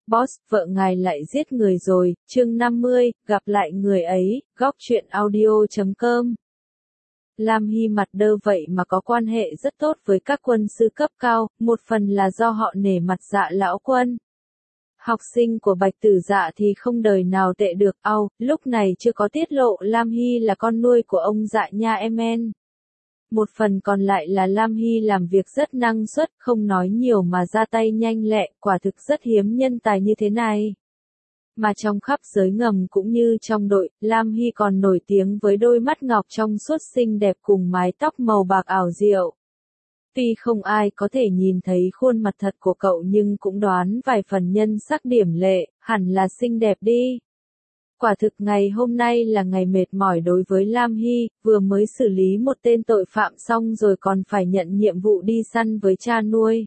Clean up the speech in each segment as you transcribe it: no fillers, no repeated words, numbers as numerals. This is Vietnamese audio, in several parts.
Boss, vợ ngài lại giết người rồi, chương 50, gặp lại người ấy, góc truyện audio.com. Lam Hy mặt đơ vậy mà có quan hệ rất tốt với các quân sư cấp cao, một phần là do họ nể mặt Dạ lão quân. Học sinh của Bạch Tử Dạ thì không đời nào tệ được, lúc này chưa có tiết lộ Lam Hy là con nuôi của ông Dạ nha em. Một phần còn lại là Lam Hy làm việc rất năng suất, không nói nhiều mà ra tay nhanh lẹ, quả thực rất hiếm nhân tài như thế này. Mà trong khắp giới ngầm cũng như trong đội, Lam Hy còn nổi tiếng với đôi mắt ngọc trong suốt xinh đẹp cùng mái tóc màu bạc ảo diệu. Tuy không ai có thể nhìn thấy khuôn mặt thật của cậu nhưng cũng đoán vài phần nhân sắc điểm lệ, hẳn là xinh đẹp đi. Quả thực ngày hôm nay là ngày mệt mỏi đối với Lam Hy, vừa mới xử lý một tên tội phạm xong rồi còn phải nhận nhiệm vụ đi săn với cha nuôi.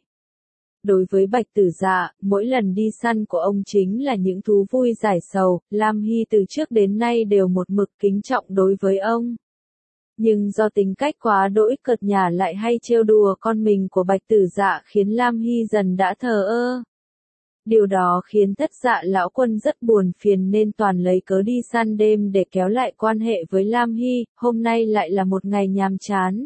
Đối với Bạch Tử Dạ, mỗi lần đi săn của ông chính là những thú vui giải sầu, Lam Hy từ trước đến nay đều một mực kính trọng đối với ông. Nhưng do tính cách quá đỗi cợt nhả lại hay trêu đùa con mình của Bạch Tử Dạ khiến Lam Hy dần đã thờ ơ. Điều đó khiến Thất Dạ lão quân rất buồn phiền nên toàn lấy cớ đi săn đêm để kéo lại quan hệ với Lam Hy, hôm nay lại là một ngày nhàm chán.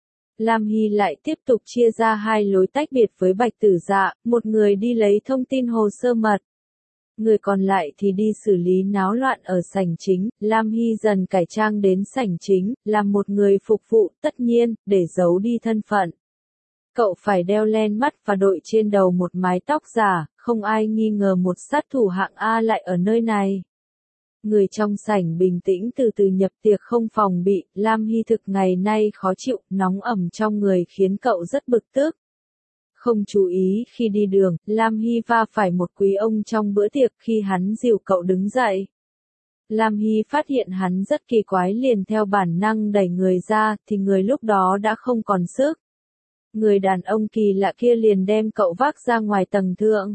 Lam Hy lại tiếp tục chia ra hai lối tách biệt với Bạch Tử Dạ, một người đi lấy thông tin hồ sơ mật. Người còn lại thì đi xử lý náo loạn ở sảnh chính, Lam Hy dần cải trang đến sảnh chính, làm một người phục vụ, tất nhiên, để giấu đi thân phận. Cậu phải đeo len mắt và đội trên đầu một mái tóc giả, không ai nghi ngờ một sát thủ hạng A lại ở nơi này. Người trong sảnh bình tĩnh từ từ nhập tiệc không phòng bị, Lam Hy thực ngày nay khó chịu, nóng ẩm trong người khiến cậu rất bực tức. Không chú ý khi đi đường, Lam Hy va phải một quý ông trong bữa tiệc khi hắn dìu cậu đứng dậy. Lam Hy phát hiện hắn rất kỳ quái liền theo bản năng đẩy người ra, thì người lúc đó đã không còn sức. Người đàn ông kỳ lạ kia liền đem cậu vác ra ngoài tầng thượng.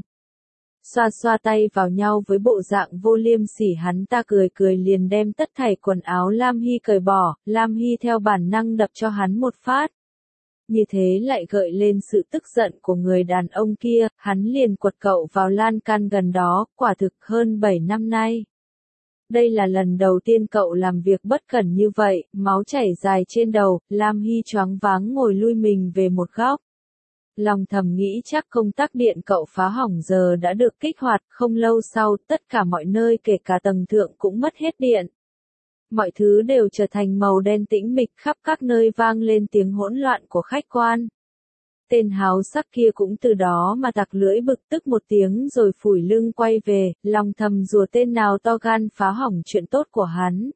Xoa xoa tay vào nhau với bộ dạng vô liêm sỉ hắn ta cười cười liền đem tất thảy quần áo Lam Hy cởi bỏ, Lam Hy theo bản năng đập cho hắn một phát. Như thế lại gợi lên sự tức giận của người đàn ông kia, hắn liền quật cậu vào lan can gần đó, quả thực hơn 7 năm nay. Đây là lần đầu tiên cậu làm việc bất cẩn như vậy, máu chảy dài trên đầu, Lam Hy choáng váng ngồi lui mình về một góc. Lòng thầm nghĩ chắc công tắc điện cậu phá hỏng giờ đã được kích hoạt, không lâu sau tất cả mọi nơi kể cả tầng thượng cũng mất hết điện. Mọi thứ đều trở thành màu đen tĩnh mịch khắp các nơi vang lên tiếng hỗn loạn của khách quan. Tên háo sắc kia cũng từ đó mà tặc lưỡi bực tức một tiếng rồi phủi lưng quay về, lòng thầm rủa tên nào to gan phá hỏng chuyện tốt của hắn.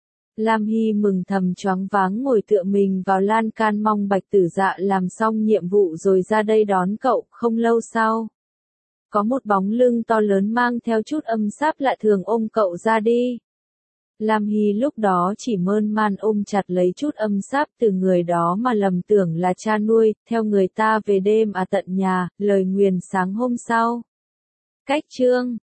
Lam Hy mừng thầm choáng váng ngồi tựa mình vào lan can mong Bạch Tử Dạ làm xong nhiệm vụ rồi ra đây đón cậu, không lâu sau. Có một bóng lưng to lớn mang theo chút âm sáp lạ thường ôm cậu ra đi. Lam Hy lúc đó chỉ mơn man ôm chặt lấy chút âm sáp từ người đó mà lầm tưởng là cha nuôi, theo người ta về đêm tận nhà, lời nguyền sáng hôm sau. Cách chương